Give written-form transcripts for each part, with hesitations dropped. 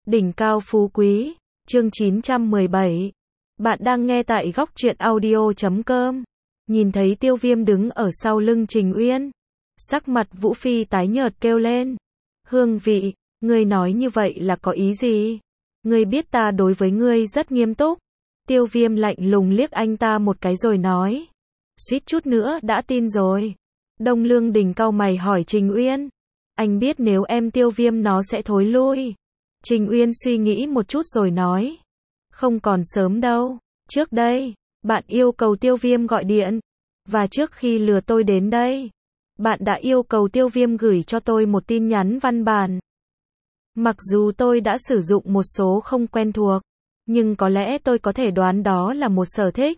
Đỉnh cao phú quý, chương 917. Bạn đang nghe tại góc truyện audio.com. Nhìn thấy Tiêu Viêm đứng ở sau lưng Trình Uyên, sắc mặt Vũ Phi tái nhợt kêu lên. Hương vị, ngươi nói như vậy là có ý gì? Ngươi biết ta đối với ngươi rất nghiêm túc. Tiêu Viêm lạnh lùng liếc anh ta một cái rồi nói. Suýt chút nữa đã tin rồi. Đông Lương Đình cau mày hỏi Trình Uyên. Anh biết nếu em Tiêu Viêm nó sẽ thối lui. Trình Uyên suy nghĩ một chút rồi nói. Không còn sớm đâu. Trước đây, bạn yêu cầu Tiêu Viêm gọi điện. Và trước khi lừa tôi đến đây, bạn đã yêu cầu Tiêu Viêm gửi cho tôi một tin nhắn văn bản. Mặc dù tôi đã sử dụng một số không quen thuộc, nhưng có lẽ tôi có thể đoán đó là một sở thích.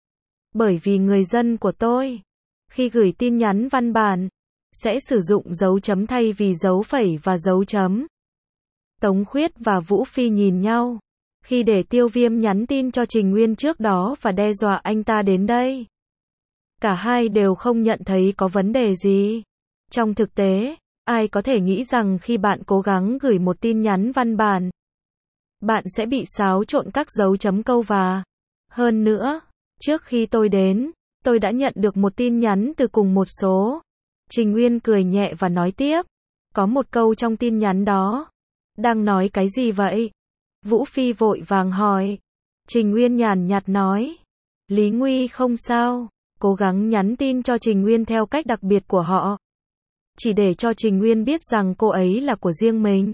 Bởi vì người dân của tôi, khi gửi tin nhắn văn bản, sẽ sử dụng dấu chấm thay vì dấu phẩy và dấu chấm. Tống Khuyết và Vũ Phi nhìn nhau, khi để Tiêu Viêm nhắn tin cho Trình Uyên trước đó và đe dọa anh ta đến đây. Cả hai đều không nhận thấy có vấn đề gì. Trong thực tế, ai có thể nghĩ rằng khi bạn cố gắng gửi một tin nhắn văn bản, bạn sẽ bị xáo trộn các dấu chấm câu và. Hơn nữa, trước khi tôi đến, tôi đã nhận được một tin nhắn từ cùng một số. Trình Uyên cười nhẹ và nói tiếp. Có một câu trong tin nhắn đó. Đang nói cái gì vậy? Vũ Phi vội vàng hỏi. Trình Uyên nhàn nhạt nói. Lý Nguy không sao. Cố gắng nhắn tin cho Trình Uyên theo cách đặc biệt của họ. Chỉ để cho Trình Uyên biết rằng cô ấy là của riêng mình.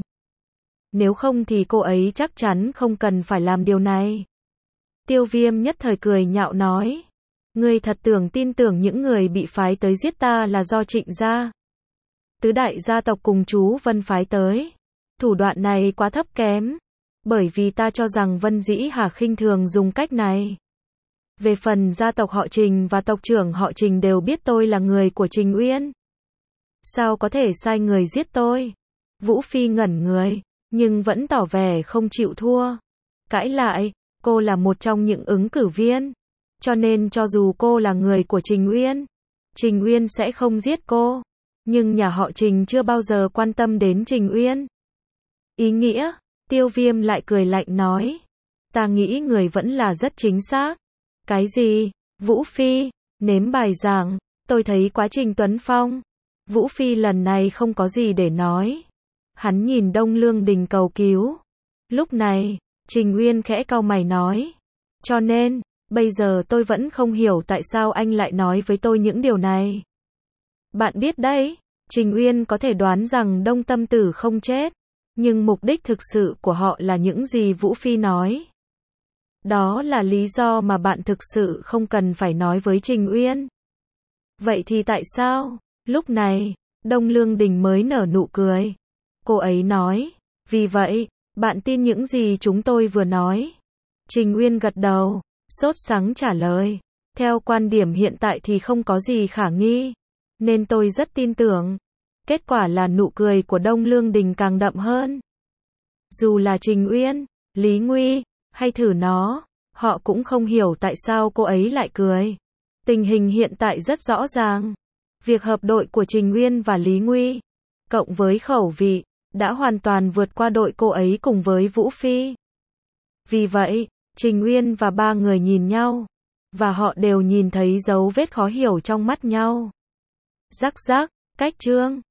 Nếu không thì cô ấy chắc chắn không cần phải làm điều này. Tiêu Viêm nhất thời cười nhạo nói. Ngươi thật tin tưởng những người bị phái tới giết ta là do Trịnh gia, tứ đại gia tộc cùng chú Vân phái tới. Thủ đoạn này quá thấp kém. Bởi vì ta cho rằng Vân Dĩ Hà khinh thường dùng cách này. Về phần gia tộc họ Trình và tộc trưởng họ Trình đều biết tôi là người của Trình Uyên. Sao có thể sai người giết tôi? Vũ Phi ngẩn người, nhưng vẫn tỏ vẻ không chịu thua. Cãi lại, cô là một trong những ứng cử viên. Cho nên cho dù cô là người của Trình Uyên, Trình Uyên sẽ không giết cô. Nhưng nhà họ Trình chưa bao giờ quan tâm đến Trình Uyên. Ý nghĩa, Tiêu Viêm lại cười lạnh nói. Ta nghĩ người vẫn là rất chính xác. Cái gì? Vũ Phi, nếm bài giảng, tôi thấy quá trình Tuấn Phong. Vũ Phi lần này không có gì để nói. Hắn nhìn Đông Lương Đình cầu cứu. Lúc này, Trình Uyên khẽ cau mày nói. Cho nên, bây giờ tôi vẫn không hiểu tại sao anh lại nói với tôi những điều này. Bạn biết đấy, Trình Uyên có thể đoán rằng Đông Tâm Tử không chết. Nhưng mục đích thực sự của họ là những gì Vũ Phi nói. Đó là lý do mà bạn thực sự không cần phải nói với Trình Uyên. Vậy thì tại sao? Lúc này, Đông Lương Đình mới nở nụ cười. Cô ấy nói, vì vậy, bạn tin những gì chúng tôi vừa nói. Trình Uyên gật đầu, sốt sắng trả lời. Theo quan điểm hiện tại thì không có gì khả nghi. Nên tôi rất tin tưởng. Kết quả là nụ cười của Đông Lương Đình càng đậm hơn. Dù là Trình Uyên, Lý Nguy, hay thử nó, họ cũng không hiểu tại sao cô ấy lại cười. Tình hình hiện tại rất rõ ràng. Việc hợp đội của Trình Uyên và Lý Nguy, cộng với khẩu vị, đã hoàn toàn vượt qua đội cô ấy cùng với Vũ Phi. Vì vậy, Trình Uyên và ba người nhìn nhau, và họ đều nhìn thấy dấu vết khó hiểu trong mắt nhau. Rắc rắc, cách chương.